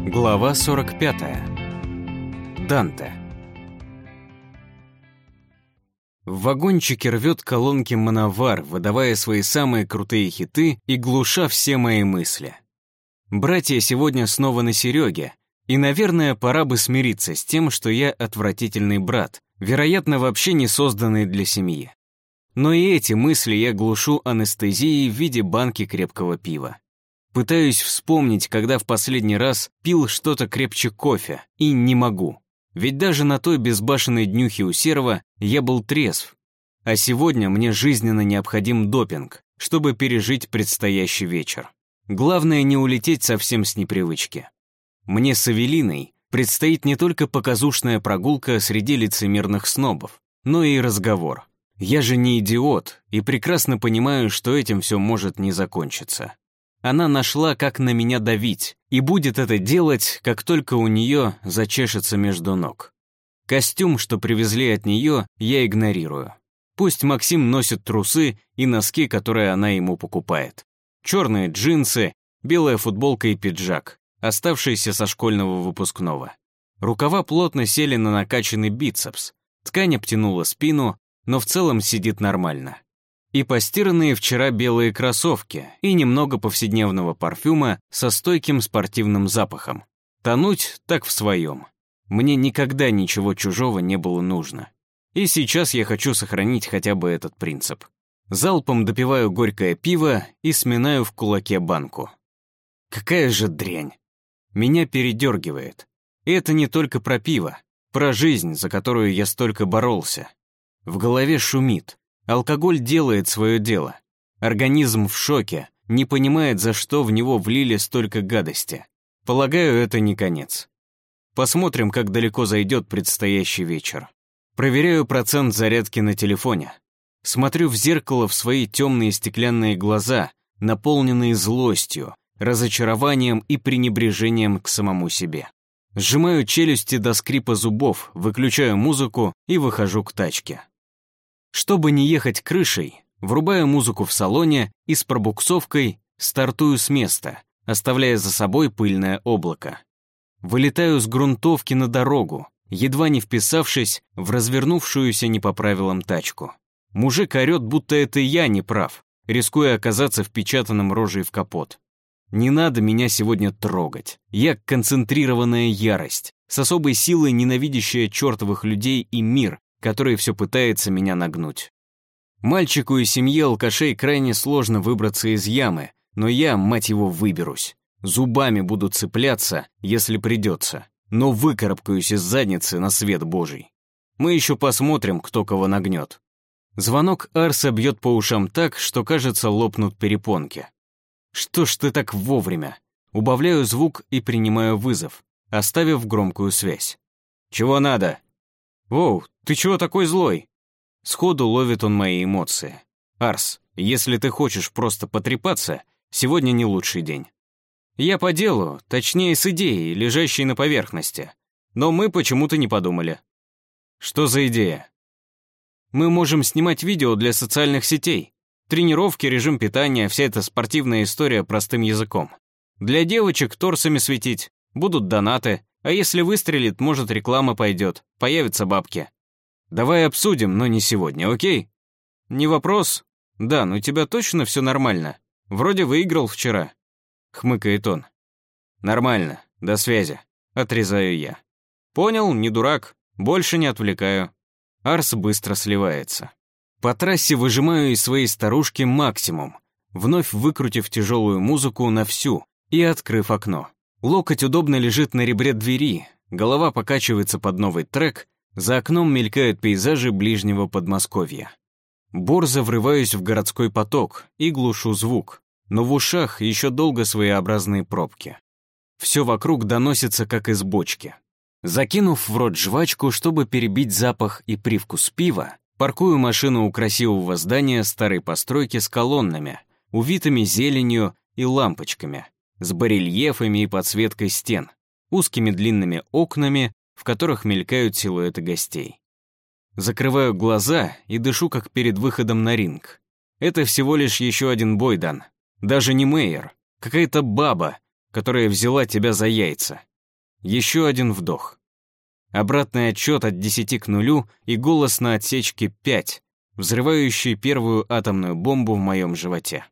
Глава 45. Данте. В вагончике рвет колонки Мановар, выдавая свои самые крутые хиты и глуша все мои мысли. Братья сегодня снова на Сереге, и, наверное, пора бы смириться с тем, что я отвратительный брат, вероятно, вообще не созданный для семьи. Но и эти мысли я глушу анестезией в виде банки крепкого пива. Пытаюсь вспомнить, когда в последний раз пил что-то крепче кофе, и не могу. Ведь даже на той безбашенной днюхе у Серого я был трезв. А сегодня мне жизненно необходим допинг, чтобы пережить предстоящий вечер. Главное не улететь совсем с непривычки. Мне с Эвелиной предстоит не только показушная прогулка среди лицемерных снобов, но и разговор. Я же не идиот и прекрасно понимаю, что этим все может не закончиться. Она нашла, как на меня давить, и будет это делать, как только у нее зачешется между ног. Костюм, что привезли от нее, я игнорирую. Пусть Максим носит трусы и носки, которые она ему покупает. Черные джинсы, белая футболка и пиджак, оставшиеся со школьного выпускного. Рукава плотно сели на накачанный бицепс, ткань обтянула спину, но в целом сидит нормально. И постиранные вчера белые кроссовки, и немного повседневного парфюма со стойким спортивным запахом. Тонуть так в своем. Мне никогда ничего чужого не было нужно. И сейчас я хочу сохранить хотя бы этот принцип. Залпом допиваю горькое пиво и сминаю в кулаке банку. Какая же дрянь. Меня передергивает. И это не только про пиво, про жизнь, за которую я столько боролся. В голове шумит. Алкоголь делает свое дело. Организм в шоке, не понимает, за что в него влили столько гадости. Полагаю, это не конец. Посмотрим, как далеко зайдет предстоящий вечер. Проверяю процент зарядки на телефоне. Смотрю в зеркало в свои темные стеклянные глаза, наполненные злостью, разочарованием и пренебрежением к самому себе. Сжимаю челюсти до скрипа зубов, выключаю музыку и выхожу к тачке. Чтобы не ехать крышей, врубаю музыку в салоне и с пробуксовкой стартую с места, оставляя за собой пыльное облако. Вылетаю с грунтовки на дорогу, едва не вписавшись в развернувшуюся не по правилам тачку. Мужик орёт, будто это я не прав, рискуя оказаться впечатанным рожей в капот. Не надо меня сегодня трогать. Я концентрированная ярость, с особой силой ненавидящая чертовых людей и мир, который все пытается меня нагнуть. Мальчику и семье алкашей крайне сложно выбраться из ямы, но я, мать его, выберусь. Зубами буду цепляться, если придется, но выкарабкаюсь из задницы на свет Божий. Мы еще посмотрим, кто кого нагнет. Звонок Арса бьет по ушам так, что, кажется, лопнут перепонки. Что ж ты так вовремя? Убавляю звук и принимаю вызов, оставив громкую связь. Чего надо? «Воу, ты чего такой злой?» Сходу ловит он мои эмоции. «Арс, если ты хочешь просто потрепаться, сегодня не лучший день. Я по делу, точнее с идеей, лежащей на поверхности. Но мы почему-то не подумали». «Что за идея?» «Мы можем снимать видео для социальных сетей. Тренировки, режим питания, вся эта спортивная история простым языком. Для девочек торсами светить, будут донаты. А если выстрелит, может, реклама пойдет, появятся бабки. Давай обсудим, но не сегодня, окей? Не вопрос. Да, у тебя точно все нормально? Вроде выиграл вчера. Хмыкает он. Нормально, до связи. Отрезаю я. Понял, не дурак, больше не отвлекаю. Арс быстро сливается. По трассе выжимаю из своей старушки максимум, вновь выкрутив тяжелую музыку на всю и открыв окно. Локоть удобно лежит на ребре двери, голова покачивается под новый трек, за окном мелькают пейзажи ближнего Подмосковья. Борзо врываюсь в городской поток и глушу звук, но в ушах еще долго своеобразные пробки. Все вокруг доносится, как из бочки. Закинув в рот жвачку, чтобы перебить запах и привкус пива, паркую машину у красивого здания старой постройки с колоннами, увитыми зеленью и лампочками, с барельефами и подсветкой стен, узкими длинными окнами, в которых мелькают силуэты гостей. Закрываю глаза и дышу, как перед выходом на ринг. Это всего лишь еще один бой, Дан. Даже не Мэйер, какая-то баба, которая взяла тебя за яйца. Еще один вдох. Обратный отчет от 10 к 0 и голос на отсечке 5, взрывающий первую атомную бомбу в моем животе.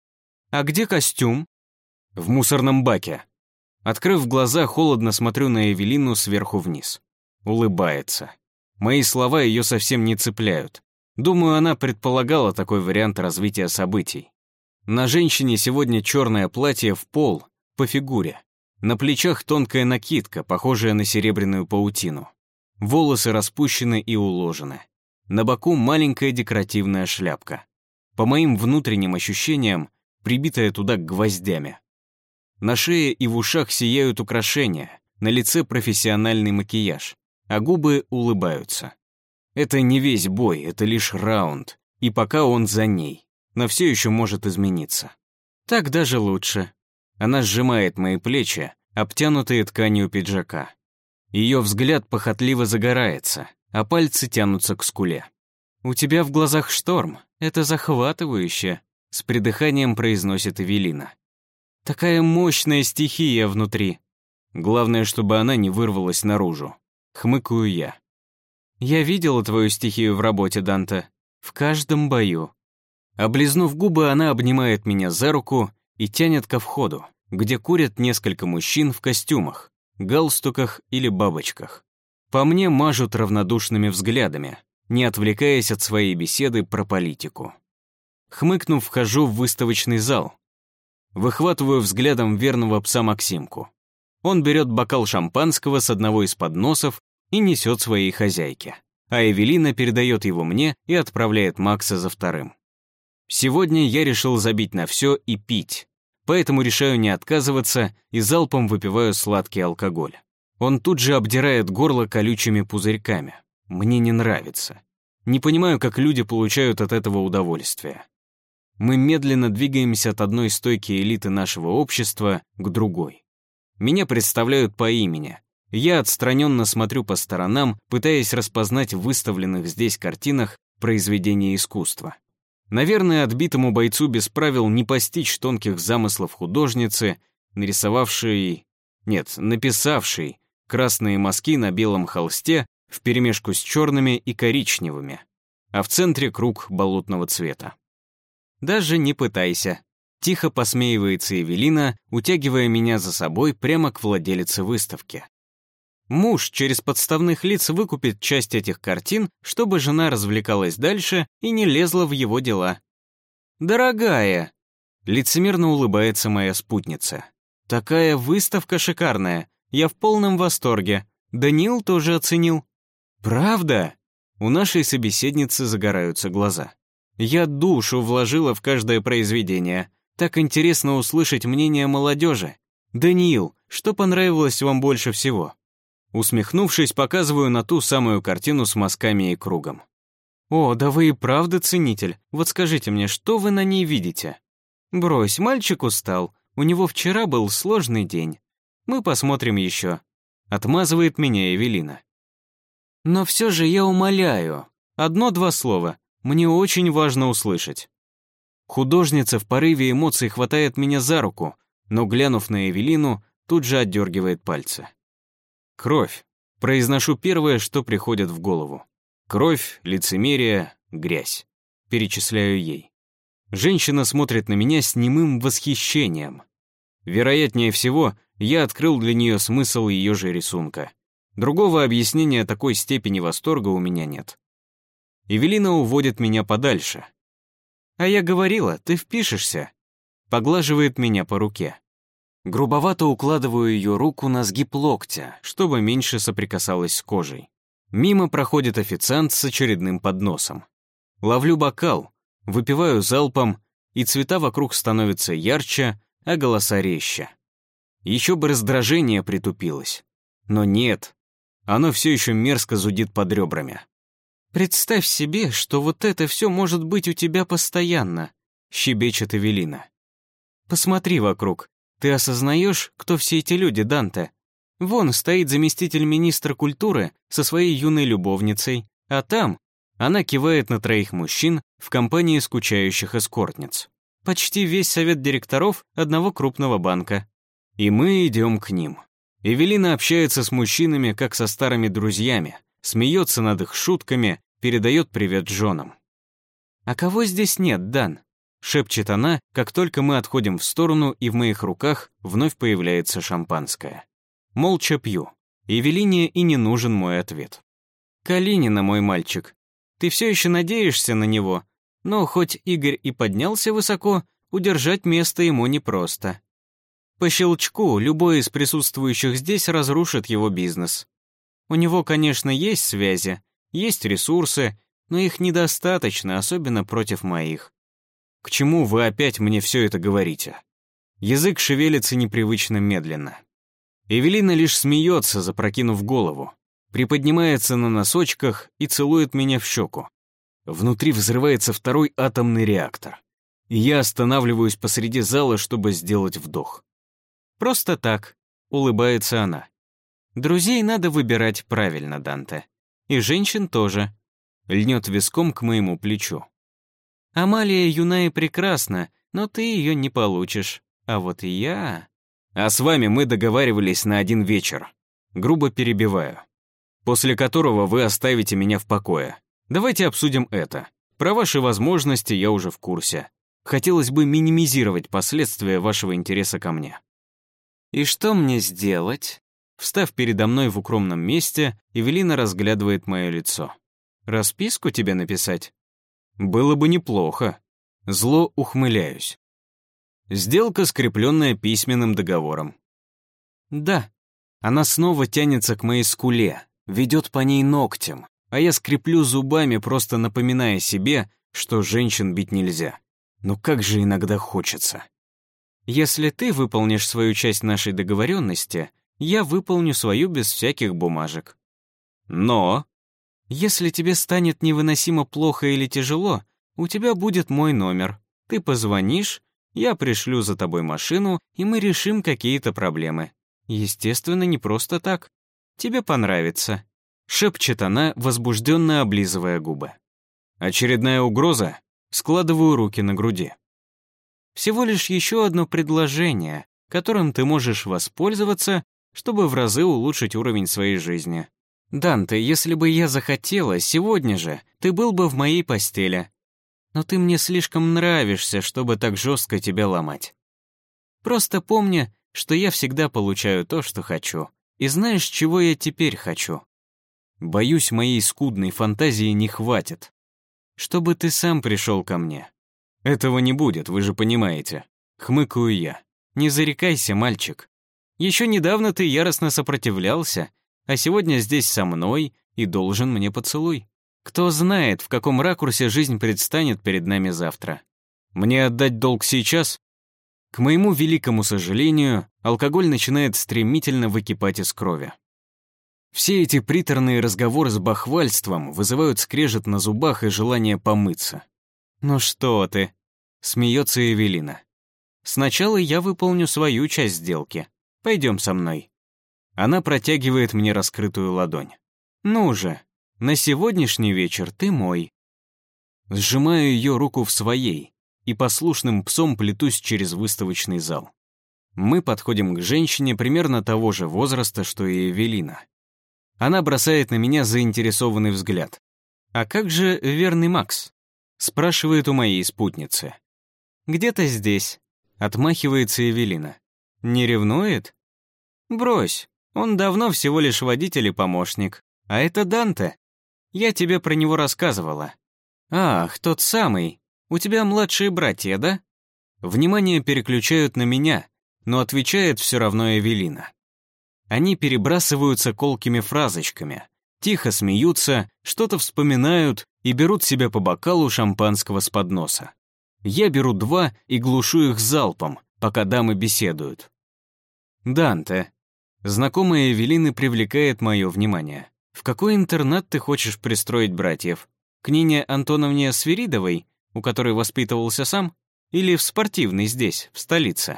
«А где костюм?» «В мусорном баке». Открыв глаза, холодно смотрю на Эвелину сверху вниз. Улыбается. Мои слова ее совсем не цепляют. Думаю, она предполагала такой вариант развития событий. На женщине сегодня черное платье в пол, по фигуре. На плечах тонкая накидка, похожая на серебряную паутину. Волосы распущены и уложены. На боку маленькая декоративная шляпка. По моим внутренним ощущениям, прибитая туда гвоздями. На шее и в ушах сияют украшения, на лице профессиональный макияж, а губы улыбаются. Это не весь бой, это лишь раунд, и пока он за ней, но все еще может измениться. Так даже лучше. Она сжимает мои плечи, обтянутые тканью пиджака. Ее взгляд похотливо загорается, а пальцы тянутся к скуле. «У тебя в глазах шторм, это захватывающе», с придыханием произносит Эвелина. «Такая мощная стихия внутри. Главное, чтобы она не вырвалась наружу», хмыкаю я. «Я видела твою стихию в работе, Данте. В каждом бою». Облизнув губы, она обнимает меня за руку и тянет ко входу, где курят несколько мужчин в костюмах, галстуках или бабочках. По мне мажут равнодушными взглядами, не отвлекаясь от своей беседы про политику. Хмыкнув, вхожу в выставочный зал. Выхватываю взглядом верного пса Максимку. Он берет бокал шампанского с одного из подносов и несет своей хозяйке, а Эвелина передает его мне и отправляет Макса за вторым. Сегодня я решил забить на все и пить, поэтому решаю не отказываться и залпом выпиваю сладкий алкоголь. Он тут же обдирает горло колючими пузырьками. Мне не нравится. Не понимаю, как люди получают от этого удовольствие. Мы медленно двигаемся от одной стойки элиты нашего общества к другой. Меня представляют по имени. Я отстраненно смотрю по сторонам, пытаясь распознать в выставленных здесь картинах произведения искусства. Наверное, отбитому бойцу без правил не постичь тонких замыслов художницы, написавшей красные мазки на белом холсте вперемешку с черными и коричневыми, а в центре круг болотного цвета. «Даже не пытайся», — тихо посмеивается Эвелина, утягивая меня за собой прямо к владелице выставки. Муж через подставных лиц выкупит часть этих картин, чтобы жена развлекалась дальше и не лезла в его дела. «Дорогая», — лицемерно улыбается моя спутница, «такая выставка шикарная, я в полном восторге. Даниил тоже оценил». «Правда?» У нашей собеседницы загораются глаза. «Я душу вложила в каждое произведение. Так интересно услышать мнение молодежи. Даниил, что понравилось вам больше всего?» Усмехнувшись, показываю на ту самую картину с мазками и кругом. «О, да вы и правда ценитель. Вот скажите мне, что вы на ней видите?» «Брось, мальчик устал. У него вчера был сложный день. Мы посмотрим еще». Отмазывает меня Эвелина. «Но все же я умоляю. 1-2 слова. Мне очень важно услышать». Художница в порыве эмоций хватает меня за руку, но, глянув на Эвелину, тут же отдергивает пальцы. «Кровь». Произношу первое, что приходит в голову. Кровь, лицемерие, грязь. Перечисляю ей. Женщина смотрит на меня с немым восхищением. Вероятнее всего, я открыл для нее смысл ее же рисунка. Другого объяснения такой степени восторга у меня нет. Эвелина уводит меня подальше. «А я говорила, ты впишешься». Поглаживает меня по руке. Грубовато укладываю ее руку на сгиб локтя, чтобы меньше соприкасалась с кожей. Мимо проходит официант с очередным подносом. Ловлю бокал, выпиваю залпом, и цвета вокруг становятся ярче, а голоса резче. Еще бы раздражение притупилось. Но нет, оно все еще мерзко зудит под ребрами. «Представь себе, что вот это все может быть у тебя постоянно», — щебечет Эвелина. «Посмотри вокруг. Ты осознаешь, кто все эти люди, Данте? Вон стоит заместитель министра культуры со своей юной любовницей, а там она кивает на 3 мужчин в компании скучающих эскортниц. Почти весь совет директоров одного крупного банка. И мы идем к ним. Эвелина общается с мужчинами, как со старыми друзьями, смеется над их шутками, передает привет женам. «А кого здесь нет, Дан?» — шепчет она, как только мы отходим в сторону, и в моих руках вновь появляется шампанское. Молча пью. Эвелине и не нужен мой ответ. «Калинина, мой мальчик, ты все еще надеешься на него, но хоть Игорь и поднялся высоко, удержать место ему непросто. По щелчку любой из присутствующих здесь разрушит его бизнес. У него, конечно, есть связи, есть ресурсы, но их недостаточно, особенно против моих. К чему вы опять мне все это говорите?» Язык шевелится непривычно медленно. Эвелина лишь смеется, запрокинув голову, приподнимается на носочках и целует меня в щеку. Внутри взрывается второй атомный реактор, и я останавливаюсь посреди зала, чтобы сделать вдох. «Просто так», — улыбается она. «Друзей надо выбирать правильно, Данте. И женщин тоже», — льнет виском к моему плечу. «Амалия юна и прекрасна, но ты ее не получишь. А вот и я...» «А с вами мы договаривались на один вечер», — грубо перебиваю, «после которого вы оставите меня в покое. Давайте обсудим это. Про ваши возможности я уже в курсе. Хотелось бы минимизировать последствия вашего интереса ко мне». «И что мне сделать?» Встав передо мной в укромном месте, Эвелина разглядывает мое лицо. «Расписку тебе написать?» «Было бы неплохо». Зло ухмыляюсь. Сделка, скрепленная письменным договором. «Да». Она снова тянется к моей скуле, ведет по ней ногтем, а я скреплю зубами, просто напоминая себе, что женщин бить нельзя. Но как же иногда хочется. «Если ты выполнишь свою часть нашей договоренности, я выполню свою без всяких бумажек. Но, если тебе станет невыносимо плохо или тяжело, у тебя будет мой номер. Ты позвонишь, я пришлю за тобой машину, и мы решим какие-то проблемы. Естественно, не просто так. Тебе понравится», — шепчет она, возбужденно облизывая губы. Очередная угроза? Складываю руки на груди. «Всего лишь еще одно предложение, которым ты можешь воспользоваться, чтобы в разы улучшить уровень своей жизни. Данте, если бы я захотела, сегодня же ты был бы в моей постели. Но ты мне слишком нравишься, чтобы так жестко тебя ломать. Просто помни, что я всегда получаю то, что хочу. И знаешь, чего я теперь хочу? Боюсь, моей скудной фантазии не хватит. Чтобы ты сам пришел ко мне. Этого не будет, вы же понимаете. Хмыкаю я. Не зарекайся, мальчик. Еще недавно ты яростно сопротивлялся, а сегодня здесь со мной и должен мне поцелуй. Кто знает, в каком ракурсе жизнь предстанет перед нами завтра. Мне отдать долг сейчас? К моему великому сожалению, алкоголь начинает стремительно выкипать из крови. Все эти приторные разговоры с бахвальством вызывают скрежет на зубах и желание помыться. «Ну что ты?» — смеется Эвелина. «Сначала я выполню свою часть сделки. Пойдем со мной». Она протягивает мне раскрытую ладонь. «Ну же, на сегодняшний вечер ты мой». Сжимаю ее руку в своей и послушным псом плетусь через выставочный зал. Мы подходим к женщине примерно того же возраста, что и Эвелина. Она бросает на меня заинтересованный взгляд. «А как же верный Макс?» — спрашивает у моей спутницы. «Где-то здесь», — отмахивается Эвелина. «Не ревнует?» «Брось, он давно всего лишь водитель и помощник. А это Данте. Я тебе про него рассказывала». «Ах, тот самый. У тебя младшие братья, да?» Внимание переключают на меня, но отвечает все равно Эвелина. Они перебрасываются колкими фразочками, тихо смеются, что-то вспоминают и берут себе по бокалу шампанского с подноса. Я беру 2 и глушу их залпом, пока дамы беседуют. «Данте». Знакомая Эвелины привлекает мое внимание. «В какой интернат ты хочешь пристроить братьев? К Нине Антоновне Свиридовой, у которой воспитывался сам? Или в спортивный здесь, в столице?»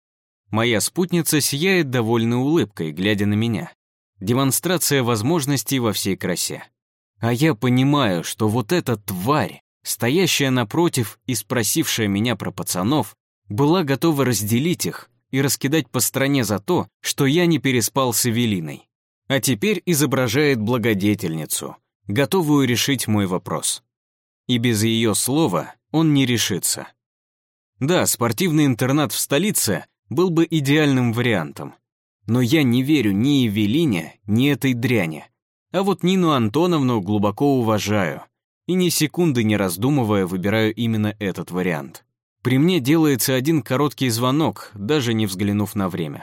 Моя спутница сияет довольной улыбкой, глядя на меня. Демонстрация возможностей во всей красе. А я понимаю, что вот эта тварь, стоящая напротив и спросившая меня про пацанов, была готова разделить их, и раскидать по стране за то, что я не переспал с Эвелиной. А теперь изображает благодетельницу, готовую решить мой вопрос. И без ее слова он не решится. Да, спортивный интернат в столице был бы идеальным вариантом. Но я не верю ни Эвелине, ни этой дряни. А вот Нину Антоновну глубоко уважаю. И ни секунды не раздумывая выбираю именно этот вариант. При мне делается один короткий звонок, даже не взглянув на время.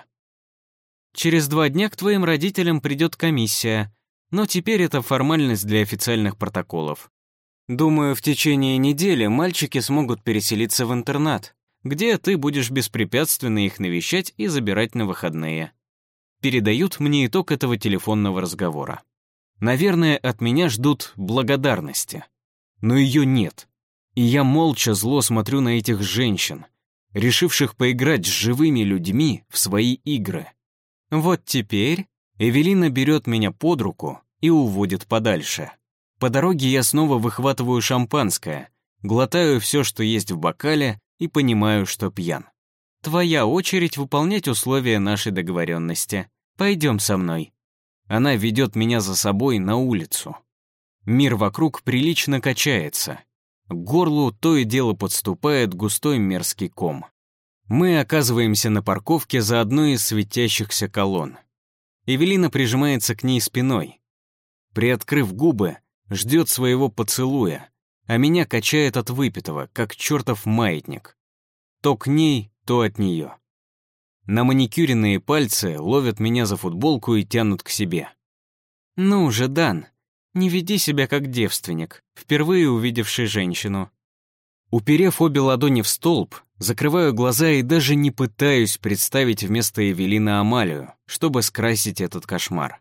Через 2 дня к твоим родителям придет комиссия, но теперь это формальность для официальных протоколов. Думаю, в течение недели мальчики смогут переселиться в интернат, где ты будешь беспрепятственно их навещать и забирать на выходные. Передают мне итог этого телефонного разговора. Наверное, от меня ждут благодарности. Но ее нет. И я молча зло смотрю на этих женщин, решивших поиграть с живыми людьми в свои игры. Вот теперь Эвелина берет меня под руку и уводит подальше. По дороге я снова выхватываю шампанское, глотаю все, что есть в бокале, и понимаю, что пьян. Твоя очередь выполнять условия нашей договоренности. Пойдем со мной. Она ведет меня за собой на улицу. Мир вокруг прилично качается. К горлу то и дело подступает густой мерзкий ком. Мы оказываемся на парковке за одной из светящихся колонн. Эвелина прижимается к ней спиной. Приоткрыв губы, ждет своего поцелуя, а меня качает от выпитого, как чертов маятник. То к ней, то от нее. На маникюренные пальцы ловят меня за футболку и тянут к себе. «Ну же, Дан, не веди себя как девственник, впервые увидевший женщину». Уперев обе ладони в столб, закрываю глаза и даже не пытаюсь представить вместо Эвелины Амалию, чтобы скрасить этот кошмар.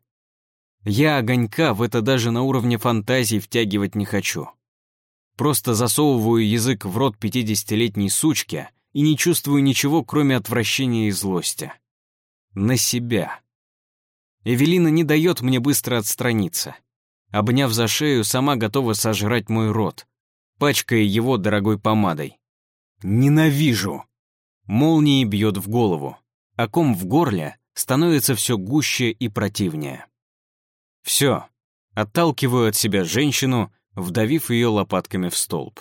Я огонька в это даже на уровне фантазий втягивать не хочу. Просто засовываю язык в рот 50-летней сучки и не чувствую ничего, кроме отвращения и злости. На себя. Эвелина не дает мне быстро отстраниться. Обняв за шею, сама готова сожрать мой рот, пачкая его дорогой помадой. Ненавижу! Молнией бьет в голову, а ком в горле становится все гуще и противнее. Все, отталкиваю от себя женщину, вдавив ее лопатками в столб.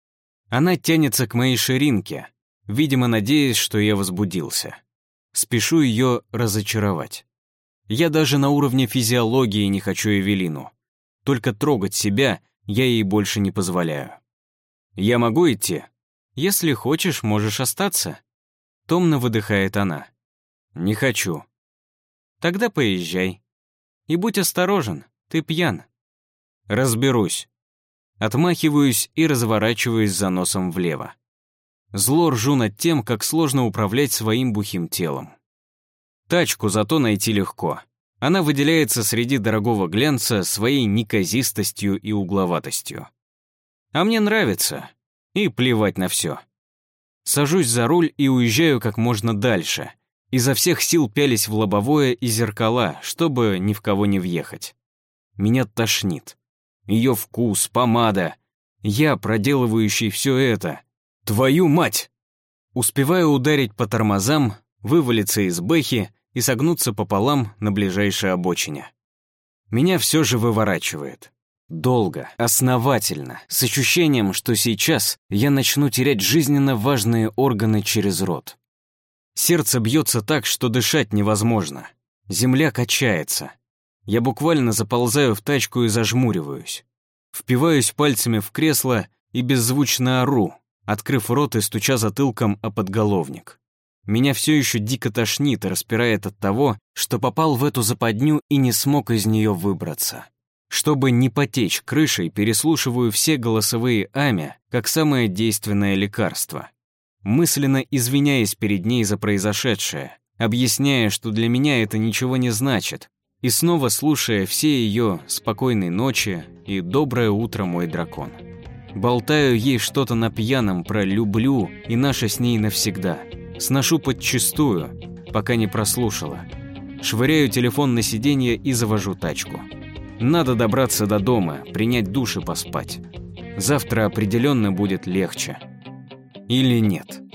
Она тянется к моей ширинке, видимо, надеясь, что я возбудился. Спешу ее разочаровать. Я даже на уровне физиологии не хочу Эвелину. Только трогать себя я ей больше не позволяю. «Я могу идти?» «Если хочешь, можешь остаться», — томно выдыхает она. «Не хочу». «Тогда поезжай. И будь осторожен, ты пьян». «Разберусь». Отмахиваюсь и разворачиваюсь за носом влево. Зло ржу над тем, как сложно управлять своим бухим телом. Тачку зато найти легко. Она выделяется среди дорогого глянца своей неказистостью и угловатостью. А мне нравится. И плевать на все. Сажусь за руль и уезжаю как можно дальше, изо всех сил пялись в лобовое и зеркала, чтобы ни в кого не въехать. Меня тошнит. Ее вкус, помада. Я, проделывающий все это. Твою мать! Успеваю ударить по тормозам, вывалиться из бэхи и согнуться пополам на ближайшей обочине. Меня все же выворачивает. Долго, основательно, с ощущением, что сейчас я начну терять жизненно важные органы через рот. Сердце бьется так, что дышать невозможно. Земля качается. Я буквально заползаю в тачку и зажмуриваюсь. Впиваюсь пальцами в кресло и беззвучно ору, открыв рот и стуча затылком о подголовник. Меня все еще дико тошнит и распирает от того, что попал в эту западню и не смог из нее выбраться. Чтобы не потечь крышей, переслушиваю все голосовые Ами как самое действенное лекарство. Мысленно извиняясь перед ней за произошедшее, объясняя, что для меня это ничего не значит, и снова слушая все ее «Спокойной ночи» и «Доброе утро, мой дракон». Болтаю ей что-то на пьяном про «люблю» и наше с ней навсегда. Сношу подчистую, пока не прослушала. Швыряю телефон на сиденье и завожу тачку. Надо добраться до дома, принять душ и поспать. Завтра определенно будет легче. Или нет.